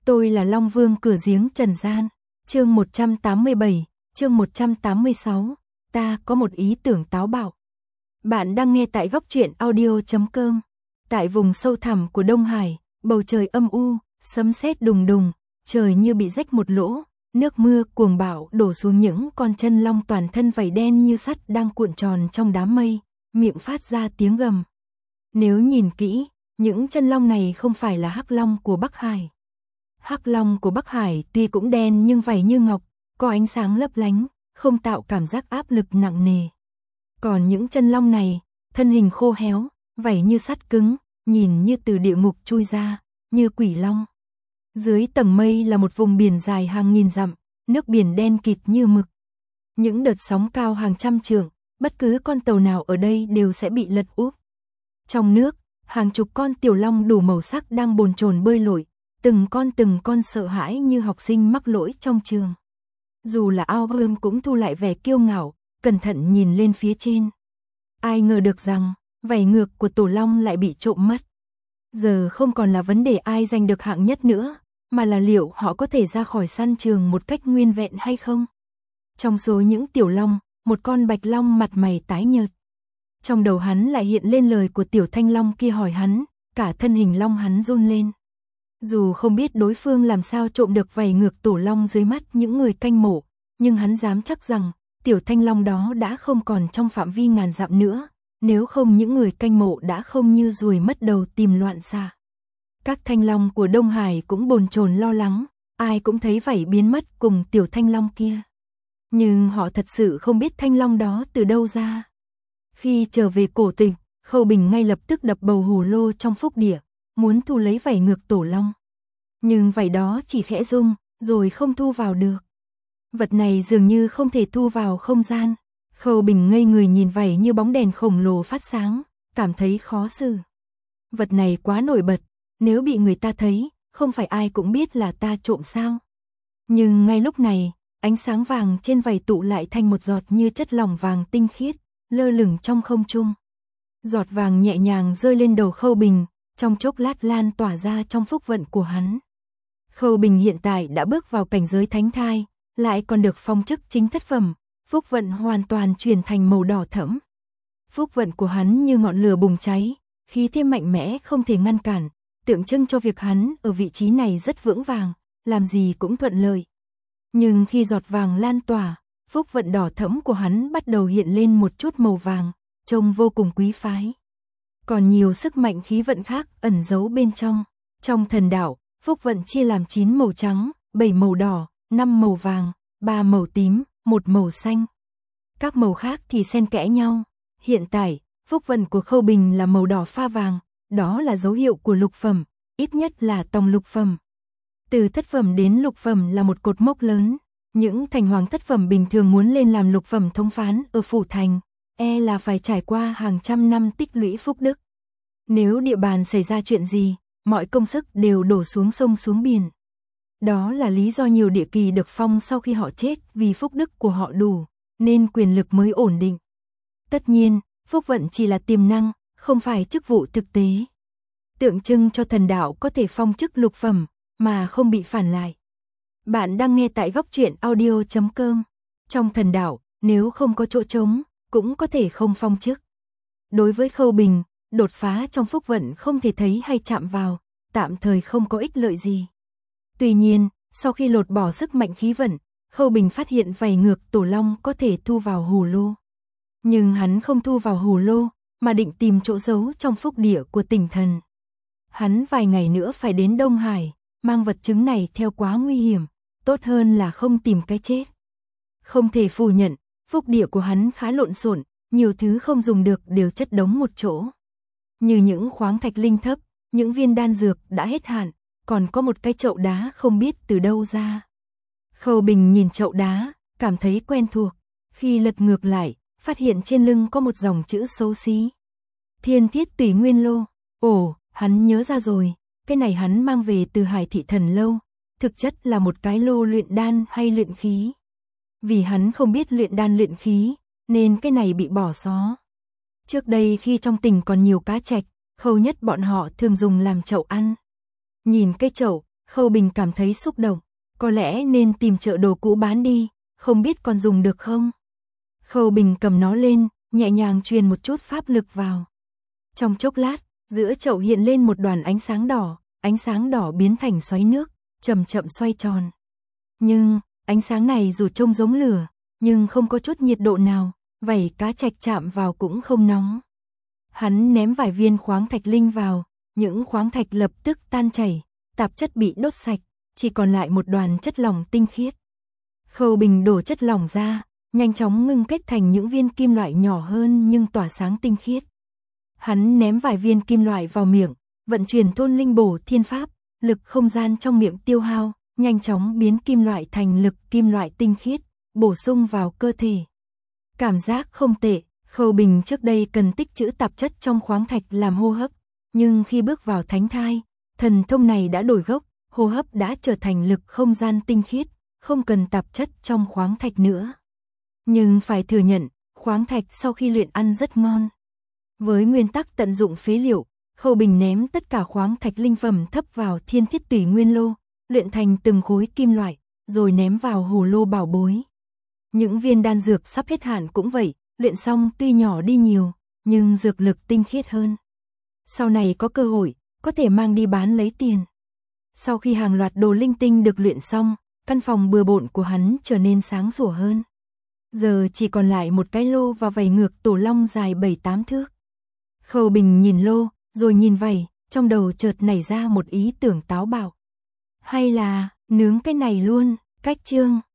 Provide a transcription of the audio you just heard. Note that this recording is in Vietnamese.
Tôi là Long Vương cửa giếng trần gian. Chương 187, chương 186, ta có một ý tưởng táo bạo. Bạn đang nghe tại góc truyện audio.com. Tại vùng sâu thẳm của Đông Hải, bầu trời âm u, sấm sét đùng đùng, trời như bị rách một lỗ, nước mưa cuồng bạo đổ xuống những con chân long toàn thân vảy đen như sắt đang cuộn tròn trong đám mây, miệng phát ra tiếng gầm. Nếu nhìn kỹ, những chân long này không phải là hắc long của Bắc Hải. Hắc long của Bắc Hải tuy cũng đen nhưng vảy như ngọc, có ánh sáng lấp lánh, không tạo cảm giác áp lực nặng nề. Còn những chân long này, thân hình khô héo, vảy như sắt cứng, nhìn như từ địa ngục chui ra, như quỷ long. Dưới tầng mây là một vùng biển dài hàng nghìn dặm, nước biển đen kịt như mực. Những đợt sóng cao hàng trăm trượng, bất cứ con tàu nào ở đây đều sẽ bị lật úp. Trong nước, hàng chục con tiểu long đủ màu sắc đang bồn chồn bơi lội, từng con sợ hãi như học sinh mắc lỗi trong trường. Dù là ao bơm cũng thu lại vẻ kiêu ngạo, cẩn thận nhìn lên phía trên. Ai ngờ được rằng, vảy ngược của tổ long lại bị trộm mất. Giờ không còn là vấn đề ai giành được hạng nhất nữa, mà là liệu họ có thể ra khỏi săn trường một cách nguyên vẹn hay không. Trong số những tiểu long, một con bạch long mặt mày tái nhợt. Trong đầu hắn lại hiện lên lời của tiểu thanh long kia hỏi hắn, cả thân hình long hắn run lên. Dù không biết đối phương làm sao trộm được vảy ngược tổ long dưới mắt những người canh mộ, nhưng hắn dám chắc rằng, tiểu thanh long đó đã không còn trong phạm vi ngàn dặm nữa, nếu không những người canh mộ đã không như ruồi mất đầu tìm loạn xạ. Các thanh long của Đông Hải cũng bồn chồn lo lắng, ai cũng thấy vảy biến mất cùng tiểu thanh long kia. Nhưng họ thật sự không biết thanh long đó từ đâu ra. Khi trở về cổ tỉnh, Khâu Bình ngay lập tức đập bầu hồ lô trong phúc địa, muốn thu lấy vảy ngược tổ long. Nhưng vảy đó chỉ khẽ rung, rồi không thu vào được. Vật này dường như không thể thu vào không gian. Khâu Bình ngây người nhìn vảy như bóng đèn khổng lồ phát sáng, cảm thấy khó xử. Vật này quá nổi bật, nếu bị người ta thấy, không phải ai cũng biết là ta trộm sao. Nhưng ngay lúc này, ánh sáng vàng trên vảy tụ lại thành một giọt như chất lỏng vàng tinh khiết, lơ lửng trong không trung. Giọt vàng nhẹ nhàng rơi lên đầu Khâu Bình, trong chốc lát lan tỏa ra trong phúc vận của hắn. Khâu Bình hiện tại đã bước vào cảnh giới thánh thai, lại còn được phong chức chính thất phẩm, phúc vận hoàn toàn chuyển thành màu đỏ thẫm. Phúc vận của hắn như ngọn lửa bùng cháy, khí thế mạnh mẽ không thể ngăn cản, tượng trưng cho việc hắn ở vị trí này rất vững vàng, làm gì cũng thuận lợi. Nhưng khi giọt vàng lan tỏa, phúc vận đỏ thẫm của hắn bắt đầu hiện lên một chút màu vàng, trông vô cùng quý phái. Còn nhiều sức mạnh khí vận khác ẩn giấu bên trong. Trong thần đạo, phúc vận chia làm 9 màu trắng, 7 màu đỏ, 5 màu vàng, 3 màu tím, 1 màu xanh. Các màu khác thì xen kẽ nhau. Hiện tại, phúc vận của Khâu Bình là màu đỏ pha vàng, đó là dấu hiệu của lục phẩm, ít nhất là tòng lục phẩm. Từ thất phẩm đến lục phẩm là một cột mốc lớn. Những thành hoàng thất phẩm bình thường muốn lên làm lục phẩm thống phán ở phủ thành, là phải trải qua hàng trăm năm tích lũy phúc đức. Nếu địa bàn xảy ra chuyện gì, mọi công sức đều đổ xuống sông xuống biển. Đó là lý do nhiều địa kỳ được phong sau khi họ chết vì phúc đức của họ đủ, nên quyền lực mới ổn định. Tất nhiên, phúc vận chỉ là tiềm năng, không phải chức vụ thực tế. Tượng trưng cho thần đạo có thể phong chức lục phẩm, mà không bị phản lại. Bạn đang nghe tại góc truyện audio.com. Trong thần đạo, nếu không có chỗ trống, cũng có thể không phong chức. Đối với Khâu Bình, đột phá trong phúc vận không thể thấy hay chạm vào, tạm thời không có ích lợi gì. Tuy nhiên, sau khi lột bỏ sức mạnh khí vận, Khâu Bình phát hiện vảy ngược tổ long có thể thu vào hồ lô. Nhưng hắn không thu vào hồ lô, mà định tìm chỗ giấu trong phúc địa của tỉnh thần. Hắn vài ngày nữa phải đến Đông Hải, mang vật chứng này theo quá nguy hiểm, tốt hơn là không tìm cái chết. Không thể phủ nhận, phúc địa của hắn khá lộn xộn, nhiều thứ không dùng được đều chất đống một chỗ. Như những khoáng thạch linh thấp, những viên đan dược đã hết hạn, còn có một cái chậu đá không biết từ đâu ra. Khâu Bình nhìn chậu đá, cảm thấy quen thuộc, khi lật ngược lại, phát hiện trên lưng có một dòng chữ xấu xí. Thiên Thiết Tùy Nguyên Lô. Ồ, hắn nhớ ra rồi, cái này hắn mang về từ Hải Thị Thần Lâu, thực chất là một cái lô luyện đan hay luyện khí. Vì hắn không biết luyện đan luyện khí, nên cái này bị bỏ xó. Trước đây khi trong tỉnh còn nhiều cá trạch, Khâu Nhất bọn họ thường dùng làm chậu ăn. Nhìn cái chậu, Khâu Bình cảm thấy xúc động, có lẽ nên tìm chợ đồ cũ bán đi, không biết còn dùng được không. Khâu Bình cầm nó lên, nhẹ nhàng truyền một chút pháp lực vào. Trong chốc lát, giữa chậu hiện lên một đoàn ánh sáng đỏ biến thành xoáy nước, chậm chậm xoay tròn. Nhưng, ánh sáng này dù trông giống lửa, nhưng không có chút nhiệt độ nào, vảy cá trạch chạm vào cũng không nóng. Hắn ném vài viên khoáng thạch linh vào, những khoáng thạch lập tức tan chảy, tạp chất bị đốt sạch, chỉ còn lại một đoàn chất lỏng tinh khiết. Khâu Bình đổ chất lỏng ra, nhanh chóng ngưng kết thành những viên kim loại nhỏ hơn nhưng tỏa sáng tinh khiết. Hắn ném vài viên kim loại vào miệng, vận chuyển thôn linh bổ thiên pháp, lực không gian trong miệng tiêu hao, nhanh chóng biến kim loại thành lực kim loại tinh khiết, bổ sung vào cơ thể. Cảm giác không tệ, Khâu Bình trước đây cần tích trữ tạp chất trong khoáng thạch làm hô hấp, nhưng khi bước vào thánh thai, thần thông này đã đổi gốc, hô hấp đã trở thành lực không gian tinh khiết, không cần tạp chất trong khoáng thạch nữa. Nhưng phải thừa nhận, khoáng thạch sau khi luyện ăn rất ngon. Với nguyên tắc tận dụng phế liệu, Khâu Bình ném tất cả khoáng thạch linh phẩm thấp vào Thiên Thiết Tùy Nguyên Lô, luyện thành từng khối kim loại, rồi ném vào hồ lô bảo bối. Những viên đan dược sắp hết hạn cũng vậy, luyện xong tuy nhỏ đi nhiều, nhưng dược lực tinh khiết hơn. Sau này có cơ hội, có thể mang đi bán lấy tiền. Sau khi hàng loạt đồ linh tinh được luyện xong, căn phòng bừa bộn của hắn trở nên sáng sủa hơn. Giờ chỉ còn lại một cái lô và vảy ngược tổ long dài 7-8 thước. Khâu Bình nhìn lô, rồi nhìn vảy, trong đầu chợt nảy ra một ý tưởng táo bạo. Hay là, nướng cái này luôn, cách chương.